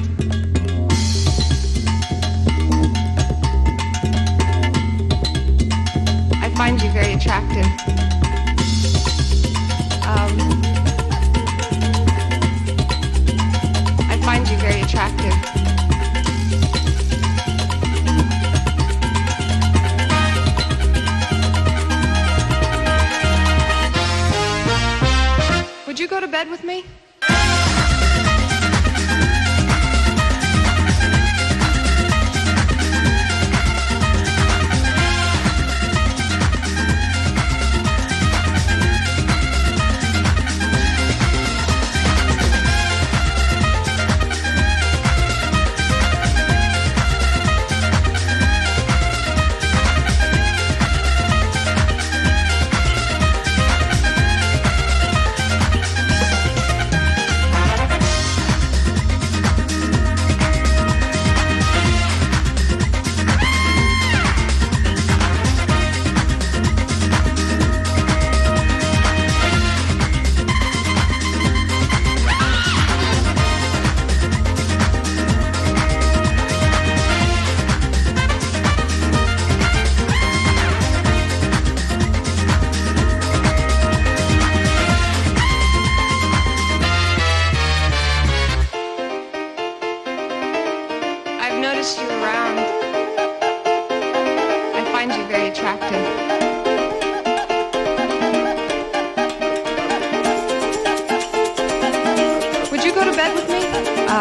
I find you very attractive. I find you very attractive. Would you go to bed with me?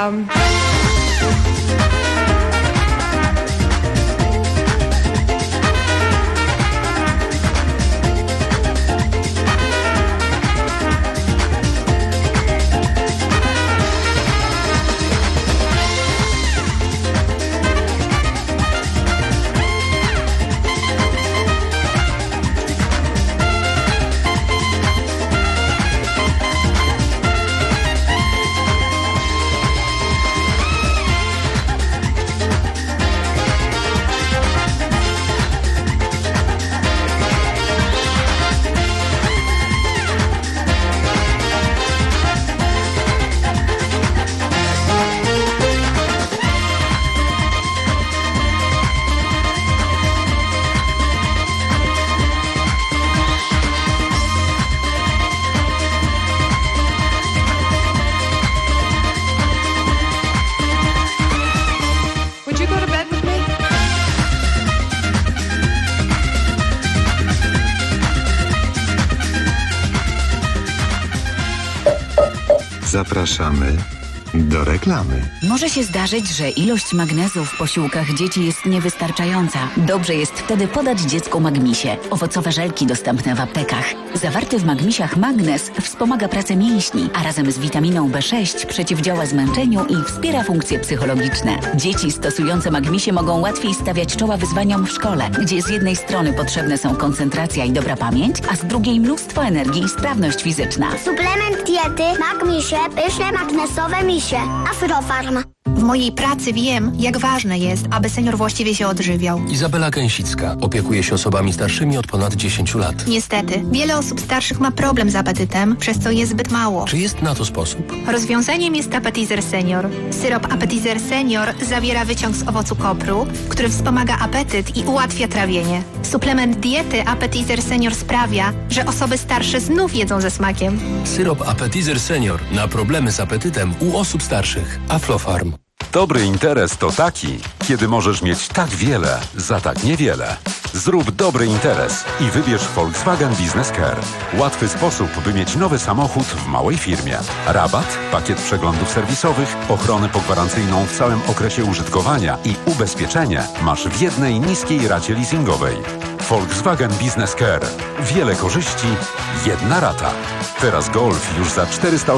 Would you go to bed with me?
Zapraszamy do reklamy.
Może się zdarzyć, że ilość magnezu w posiłkach dzieci jest niewystarczająca. Dobrze jest wtedy podać dziecku Magmisie. Owocowe żelki dostępne w aptekach. Zawarty w Magmisiach magnez wspomaga pracę mięśni, a razem z witaminą B6 przeciwdziała zmęczeniu i wspiera funkcje psychologiczne. Dzieci stosujące Magmisie mogą łatwiej stawiać czoła wyzwaniom w szkole, gdzie z jednej strony potrzebne są koncentracja i dobra pamięć, a z drugiej mnóstwo energii i sprawność fizyczna.
Suplement diety Magmisie, pyszne magnesowe misie. Afrofarm.
W mojej pracy wiem, jak ważne jest, aby senior właściwie się odżywiał.
Izabela Gęsicka opiekuje się osobami starszymi od ponad 10 lat.
Niestety, wiele osób starszych ma problem z apetytem, przez co je zbyt mało.
Czy jest na to sposób?
Rozwiązaniem jest Appetizer Senior. Syrop Appetizer Senior zawiera wyciąg z owocu kopru, który wspomaga apetyt i ułatwia trawienie. Suplement diety Appetizer Senior sprawia, że osoby starsze znów jedzą ze smakiem.
Syrop Appetizer Senior na problemy z apetytem u osób starszych. Aflofarm.
Dobry interes to taki, kiedy możesz mieć tak wiele za tak niewiele. Zrób dobry interes i wybierz Volkswagen Business Care. Łatwy sposób, by mieć nowy samochód w małej firmie. Rabat, pakiet przeglądów serwisowych, ochronę pogwarancyjną w całym okresie użytkowania i ubezpieczenie masz w jednej niskiej racie leasingowej. Volkswagen Business Care. Wiele korzyści, jedna rata. Teraz Golf już za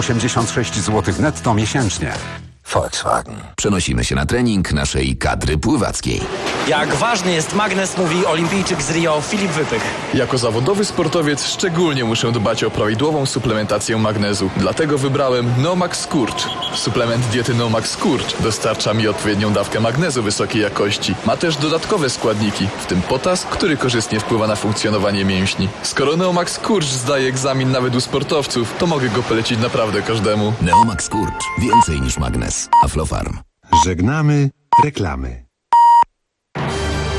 486 zł netto miesięcznie.
Volkswagen. Przenosimy się na trening naszej kadry pływackiej.
Jak ważny jest magnez, mówi olimpijczyk z Rio Filip Wypych.
Jako zawodowy sportowiec szczególnie muszę dbać o prawidłową suplementację magnezu. Dlatego wybrałem Nomax Skurcz. Suplement diety Nomax Skurcz dostarcza mi odpowiednią dawkę magnezu wysokiej jakości. Ma też dodatkowe składniki, w tym potas, który korzystnie wpływa na funkcjonowanie mięśni. Skoro Neomax Skurcz zdaje egzamin nawet u sportowców, to mogę go polecić naprawdę każdemu.
Neomax Skurcz. Więcej niż magnez. Aflofarm.
Żegnamy reklamy.